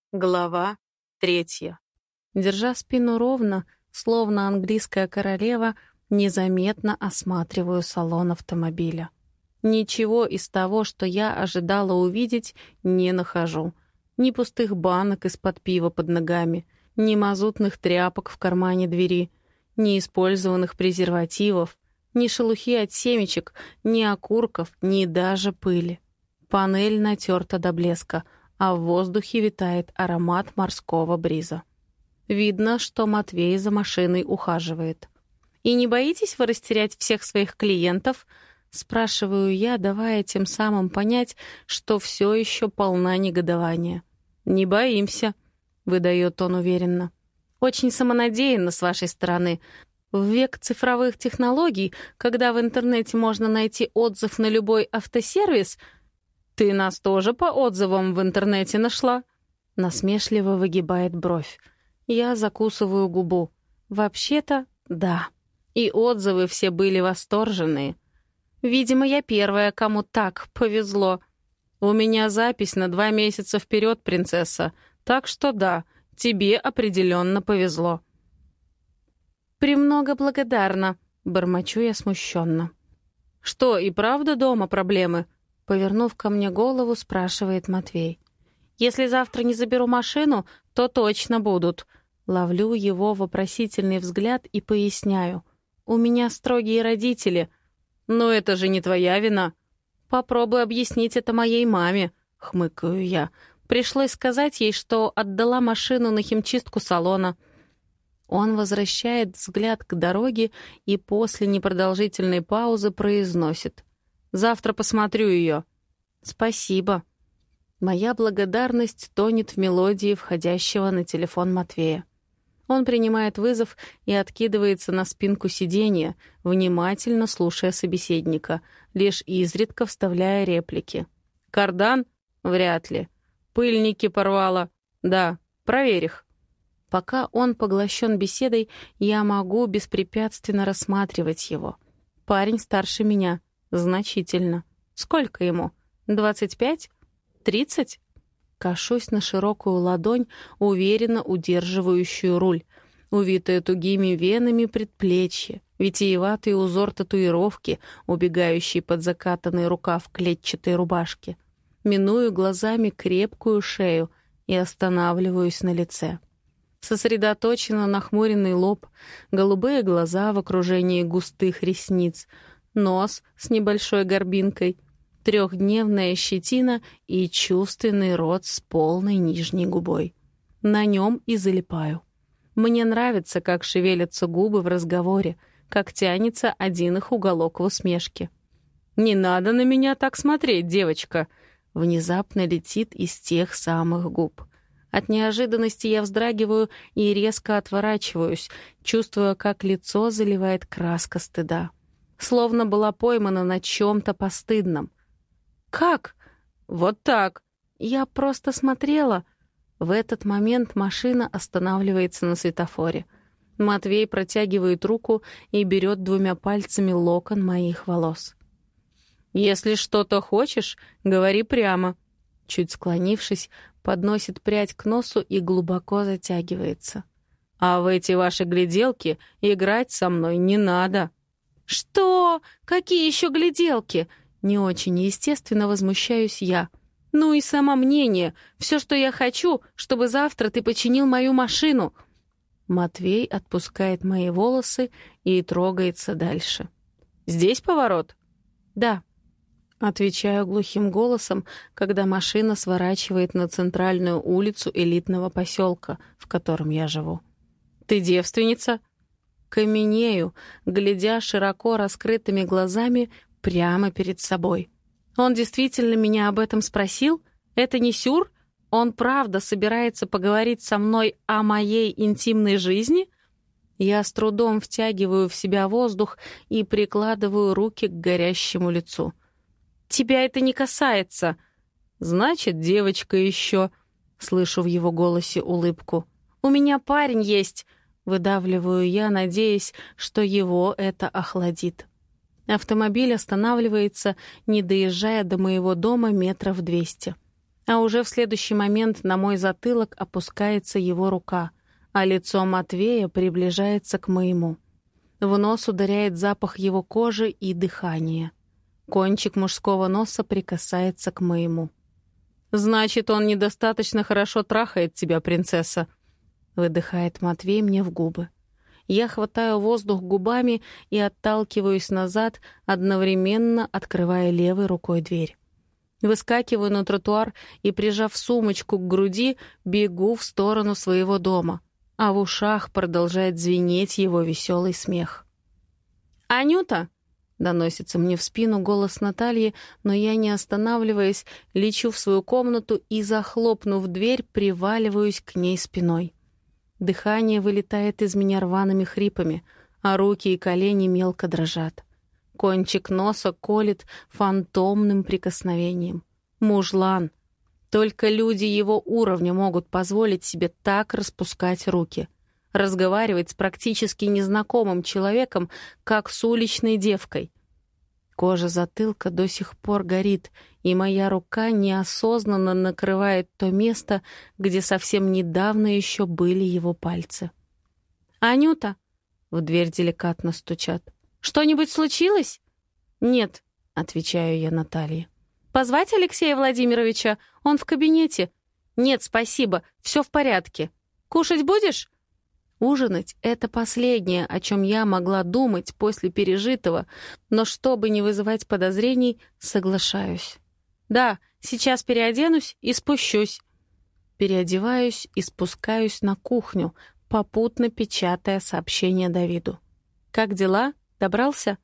Глава 3. Держа спину ровно, словно английская королева, незаметно осматриваю салон автомобиля. Ничего из того, что я ожидала увидеть, не нахожу. Ни пустых банок из-под пива под ногами, ни мазутных тряпок в кармане двери, ни использованных презервативов, ни шелухи от семечек, ни окурков, ни даже пыли. Панель натерта до блеска, а в воздухе витает аромат морского бриза. Видно, что Матвей за машиной ухаживает. «И не боитесь вы растерять всех своих клиентов?» — спрашиваю я, давая тем самым понять, что все еще полна негодования. «Не боимся», — выдает он уверенно. «Очень самонадеянно с вашей стороны. В век цифровых технологий, когда в интернете можно найти отзыв на любой автосервис, «Ты нас тоже по отзывам в интернете нашла?» Насмешливо выгибает бровь. Я закусываю губу. Вообще-то, да. И отзывы все были восторженные. Видимо, я первая, кому так повезло. У меня запись на 2 месяца вперед, принцесса. Так что да, тебе определенно повезло. «Премного благодарна», — бормочу я смущенно. «Что, и правда дома проблемы?» Повернув ко мне голову, спрашивает Матвей. «Если завтра не заберу машину, то точно будут». Ловлю его вопросительный взгляд и поясняю. «У меня строгие родители». «Но это же не твоя вина». «Попробуй объяснить это моей маме», — хмыкаю я. Пришлось сказать ей, что отдала машину на химчистку салона. Он возвращает взгляд к дороге и после непродолжительной паузы произносит. «Завтра посмотрю ее». «Спасибо». Моя благодарность тонет в мелодии входящего на телефон Матвея. Он принимает вызов и откидывается на спинку сиденья, внимательно слушая собеседника, лишь изредка вставляя реплики. «Кардан? Вряд ли. Пыльники порвала? Да. Проверь их». Пока он поглощен беседой, я могу беспрепятственно рассматривать его. Парень старше меня. Значительно. Сколько ему? 25? 30? Кашусь на широкую ладонь, уверенно удерживающую руль, увитое тугими венами предплечье, витиеватый узор татуировки, убегающий под закатанный рукав клетчатой рубашки. Миную глазами крепкую шею и останавливаюсь на лице. Сосредоточенно нахмуренный лоб, голубые глаза в окружении густых ресниц, нос с небольшой горбинкой, 3-дневная щетина и чувственный рот с полной нижней губой. На нем и залипаю. Мне нравится, как шевелятся губы в разговоре, как тянется один их уголок в усмешке. «Не надо на меня так смотреть, девочка!» Внезапно летит из тех самых губ. От неожиданности я вздрагиваю и резко отворачиваюсь, чувствуя, как лицо заливает краска стыда. Словно была поймана на чем-то постыдном. «Как?» «Вот так!» Я просто смотрела. В этот момент машина останавливается на светофоре. Матвей протягивает руку и берет 2 пальцами локон моих волос. «Если что-то хочешь, говори прямо». Чуть склонившись, подносит прядь к носу и глубоко затягивается. «А в эти ваши гляделки играть со мной не надо». «Что? Какие еще гляделки?» Не очень естественно возмущаюсь я. «Ну и самомнение. Все, что я хочу, чтобы завтра ты починил мою машину». Матвей отпускает мои волосы и трогается дальше. «Здесь поворот?» «Да». Отвечаю глухим голосом, когда машина сворачивает на центральную улицу элитного поселка, в котором я живу. «Ты девственница?» Каменею, глядя широко раскрытыми глазами прямо перед собой. Он действительно меня об этом спросил? Это не сюр? Он правда собирается поговорить со мной о моей интимной жизни? Я с трудом втягиваю в себя воздух и прикладываю руки к горящему лицу. «Тебя это не касается!» «Значит, девочка еще...» Слышу в его голосе улыбку. «У меня парень есть!» Выдавливаю я, надеясь, что его это охладит. Автомобиль останавливается, не доезжая до моего дома 200 метров. А уже в следующий момент на мой затылок опускается его рука, а лицо Матвея приближается к моему. В нос ударяет запах его кожи и дыхания. Кончик мужского носа прикасается к моему. «Значит, он недостаточно хорошо трахает тебя, принцесса», — выдыхает Матвей мне в губы. Я хватаю воздух губами и отталкиваюсь назад, одновременно открывая левой рукой дверь. Выскакиваю на тротуар и, прижав сумочку к груди, бегу в сторону своего дома, а в ушах продолжает звенеть его веселый смех. «Анюта!» — доносится мне в спину голос Натальи, но я, не останавливаясь, лечу в свою комнату и, захлопнув дверь, приваливаюсь к ней спиной. Дыхание вылетает из меня рваными хрипами, а руки и колени мелко дрожат. Кончик носа колет фантомным прикосновением. Мужлан. Только люди его уровня могут позволить себе так распускать руки. Разговаривать с практически незнакомым человеком, как с уличной девкой. Кожа затылка до сих пор горит, и моя рука неосознанно накрывает то место, где совсем недавно еще были его пальцы. «Анюта!» — в дверь деликатно стучат. «Что-нибудь случилось?» «Нет», — отвечаю я Наталье. «Позвать Алексея Владимировича? Он в кабинете». «Нет, спасибо, все в порядке. Кушать будешь?» Ужинать — это последнее, о чем я могла думать после пережитого, но чтобы не вызывать подозрений, соглашаюсь. «Да, сейчас переоденусь и спущусь». Переодеваюсь и спускаюсь на кухню, попутно печатая сообщение Давиду. «Как дела? Добрался?»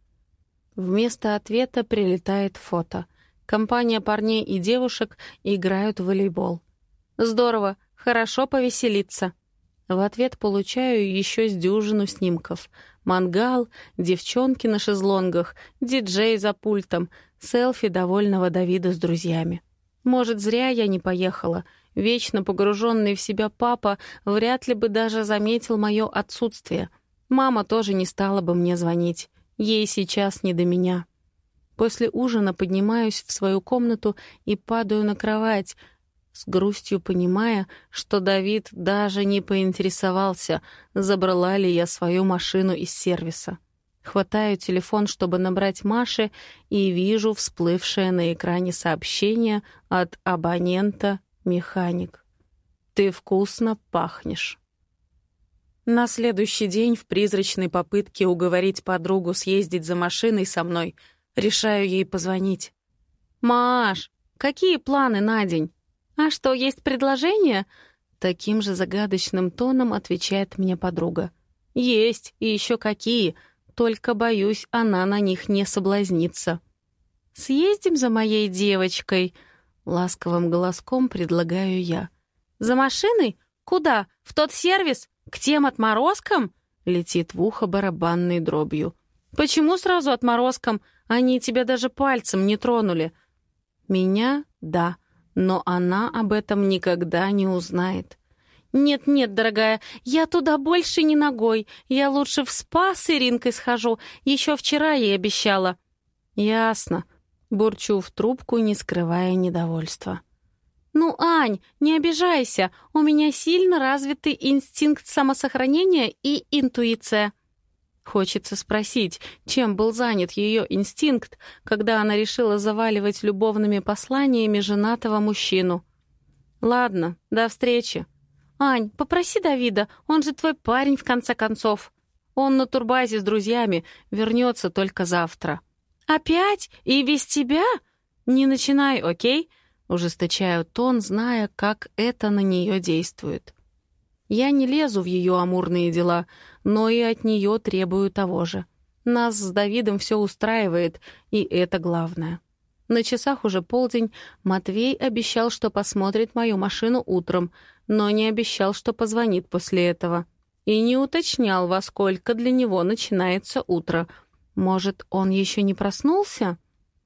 Вместо ответа прилетает фото. Компания парней и девушек играют в волейбол. «Здорово, хорошо повеселиться». В ответ получаю еще с дюжину снимков. Мангал, девчонки на шезлонгах, диджей за пультом, селфи довольного Давида с друзьями. Может, зря я не поехала. Вечно погруженный в себя папа вряд ли бы даже заметил мое отсутствие. Мама тоже не стала бы мне звонить. Ей сейчас не до меня. После ужина поднимаюсь в свою комнату и падаю на кровать, с грустью понимая, что Давид даже не поинтересовался, забрала ли я свою машину из сервиса. Хватаю телефон, чтобы набрать Маше, и вижу всплывшее на экране сообщение от абонента «Механик». «Ты вкусно пахнешь». На следующий день в призрачной попытке уговорить подругу съездить за машиной со мной решаю ей позвонить. «Маш, какие планы на день? А что, есть предложение?» Таким же загадочным тоном отвечает мне подруга. «Есть, и еще какие, только, боюсь, она на них не соблазнится». «Съездим за моей девочкой?» — ласковым голоском предлагаю я. «За машиной? Куда? В тот сервис? К тем отморозкам?» — летит в ухо барабанной дробью. «Почему сразу отморозкам? Они тебя даже пальцем не тронули». «Меня — да, но она об этом никогда не узнает». «Нет-нет, дорогая, я туда больше не ногой. Я лучше в спа с Иринкой схожу. Еще вчера ей обещала». «Ясно», — бурчу в трубку, не скрывая недовольства. «Ну, Ань, не обижайся. У меня сильно развитый инстинкт самосохранения и интуиция». Хочется спросить, чем был занят ее инстинкт, когда она решила заваливать любовными посланиями женатого мужчину. «Ладно, до встречи». «Ань, попроси Давида, он же твой парень, в конце концов. Он на турбазе с друзьями, вернется только завтра». «Опять? И без тебя?» «Не начинай, окей?» Ужесточаю тон, зная, как это на нее действует. Я не лезу в ее амурные дела, но и от нее требую того же. Нас с Давидом все устраивает, и это главное. На часах уже полдень. Матвей обещал, что посмотрит мою машину утром, но не обещал, что позвонит после этого. И не уточнял, во сколько для него начинается утро. Может, он еще не проснулся?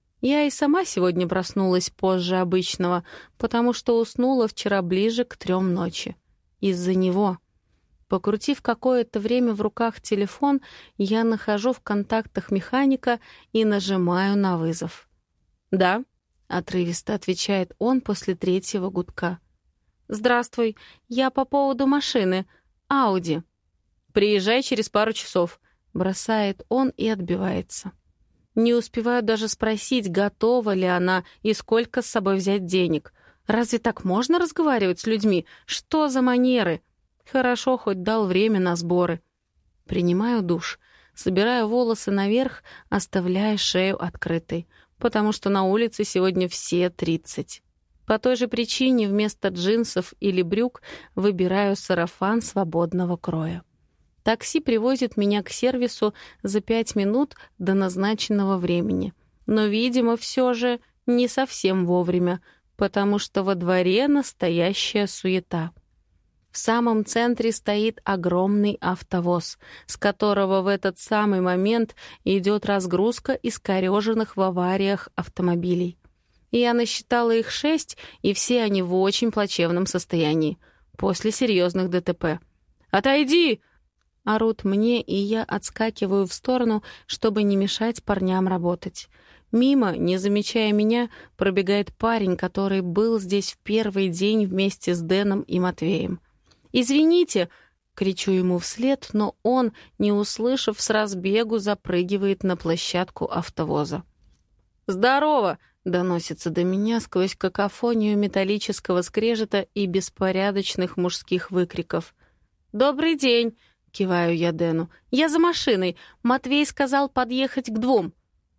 Я и сама сегодня проснулась позже обычного, потому что уснула вчера ближе к 3 ночи. Из-за него. Покрутив какое-то время в руках телефон, я нахожу в контактах механика и нажимаю на вызов. «Да», — отрывисто отвечает он после третьего гудка. «Здравствуй, я по поводу машины. Ауди». «Приезжай через пару часов», — бросает он и отбивается. Не успеваю даже спросить, готова ли она и сколько с собой взять денег. Разве так можно разговаривать с людьми? Что за манеры? Хорошо, хоть дал время на сборы. Принимаю душ, собираю волосы наверх, оставляя шею открытой, потому что на улице сегодня все 30. По той же причине вместо джинсов или брюк выбираю сарафан свободного кроя. Такси привозит меня к сервису за 5 минут до назначенного времени. Но, видимо, все же не совсем вовремя, потому что во дворе настоящая суета. В самом центре стоит огромный автовоз, с которого в этот самый момент идет разгрузка искореженных в авариях автомобилей. Я насчитала их 6, и все они в очень плачевном состоянии, после серьезных ДТП. «Отойди!» Орут мне, и я отскакиваю в сторону, чтобы не мешать парням работать. Мимо, не замечая меня, пробегает парень, который был здесь в первый день вместе с Дэном и Матвеем. «Извините!» — кричу ему вслед, но он, не услышав, с разбегу запрыгивает на площадку автовоза. «Здорово!» — доносится до меня сквозь какофонию металлического скрежета и беспорядочных мужских выкриков. «Добрый день!» — киваю я Дэну. «Я за машиной. Матвей сказал подъехать к 2».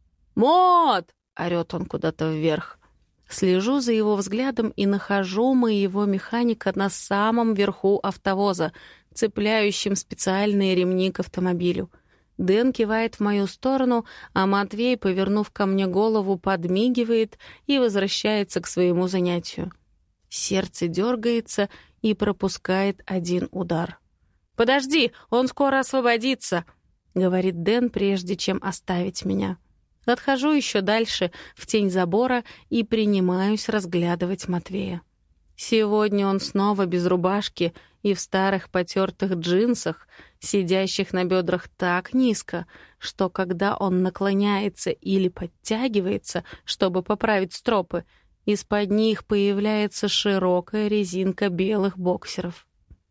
«Мот!» — орёт он куда-то вверх. Слежу за его взглядом и нахожу моего механика на самом верху автовоза, цепляющим специальные ремни к автомобилю. Дэн кивает в мою сторону, а Матвей, повернув ко мне голову, подмигивает и возвращается к своему занятию. Сердце дергается и пропускает один удар. «Подожди, он скоро освободится», — говорит Дэн, прежде чем оставить меня. Отхожу еще дальше, в тень забора, и принимаюсь разглядывать Матвея. Сегодня он снова без рубашки и в старых потертых джинсах, сидящих на бедрах так низко, что когда он наклоняется или подтягивается, чтобы поправить стропы, из-под них появляется широкая резинка белых боксеров.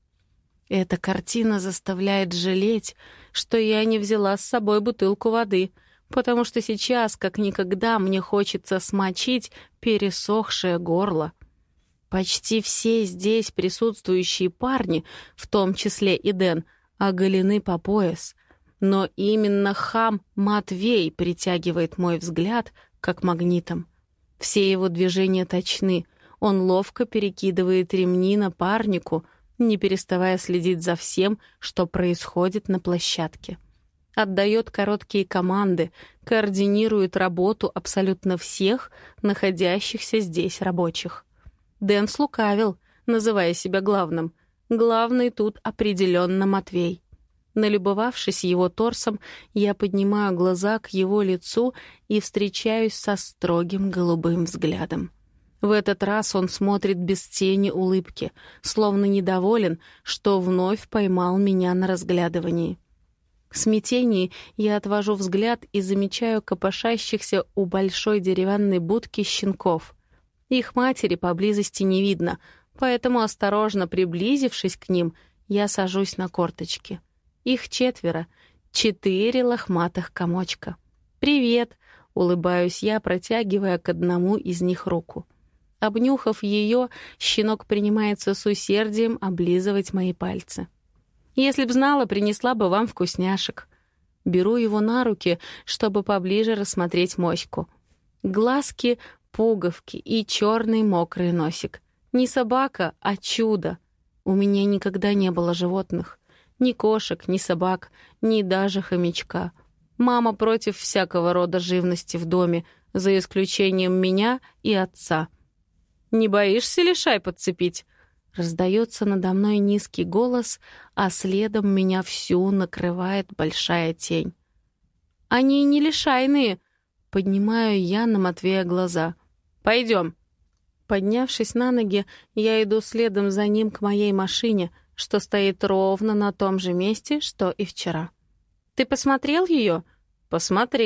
Эта картина заставляет жалеть, что я не взяла с собой бутылку воды, потому что сейчас, как никогда, мне хочется смочить пересохшее горло. Почти все здесь присутствующие парни, в том числе и Дэн, оголены по пояс. Но именно хам Матвей притягивает мой взгляд, как магнитом. Все его движения точны. Он ловко перекидывает ремни напарнику, не переставая следить за всем, что происходит на площадке. Отдает короткие команды, координирует работу абсолютно всех находящихся здесь рабочих. Дэн слукавил, называя себя главным. Главный тут определенно Матвей. Налюбовавшись его торсом, я поднимаю глаза к его лицу и встречаюсь со строгим голубым взглядом. В этот раз он смотрит без тени улыбки, словно недоволен, что вновь поймал меня на разглядывании. В смятении я отвожу взгляд и замечаю копошащихся у большой деревянной будки щенков. Их матери поблизости не видно, поэтому, осторожно приблизившись к ним, я сажусь на корточки. Их 4, 4 лохматых комочка. «Привет!» — улыбаюсь я, протягивая к одному из них руку. Обнюхав ее, щенок принимается с усердием облизывать мои пальцы. «Если б знала, принесла бы вам вкусняшек». Беру его на руки, чтобы поближе рассмотреть моську. Глазки, пуговки и черный мокрый носик. Не собака, а чудо. У меня никогда не было животных. Ни кошек, ни собак, ни даже хомячка. Мама против всякого рода живности в доме, за исключением меня и отца. «Не боишься лишай подцепить?» Раздается надо мной низкий голос, а следом меня всю накрывает большая тень. «Они не лишайные!» — поднимаю я на Матвея глаза. «Пойдем!» Поднявшись на ноги, я иду следом за ним к моей машине, что стоит ровно на том же месте, что и вчера. «Ты посмотрел ее?» «Посмотрел»,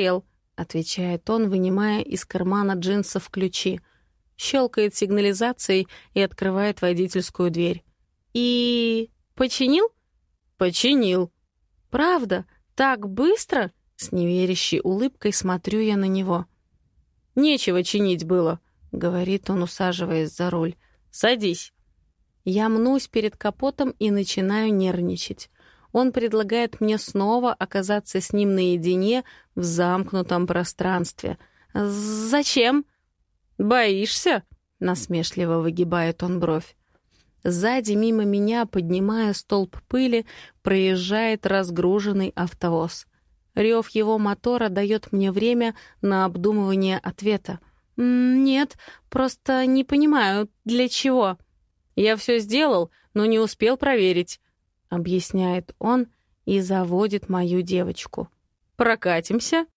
— отвечает он, вынимая из кармана джинсов ключи. Щелкает сигнализацией и открывает водительскую дверь. «И... починил?» «Починил». «Правда? Так быстро?» С неверящей улыбкой смотрю я на него. «Нечего чинить было», — говорит он, усаживаясь за руль. «Садись». Я мнусь перед капотом и начинаю нервничать. Он предлагает мне снова оказаться с ним наедине в замкнутом пространстве. «Зачем?» «Боишься?» — насмешливо выгибает он бровь. Сзади мимо меня, поднимая столб пыли, проезжает разгруженный автовоз. Рев его мотора дает мне время на обдумывание ответа. «Нет, просто не понимаю, для чего?» «Я все сделал, но не успел проверить», — объясняет он и заводит мою девочку. «Прокатимся?»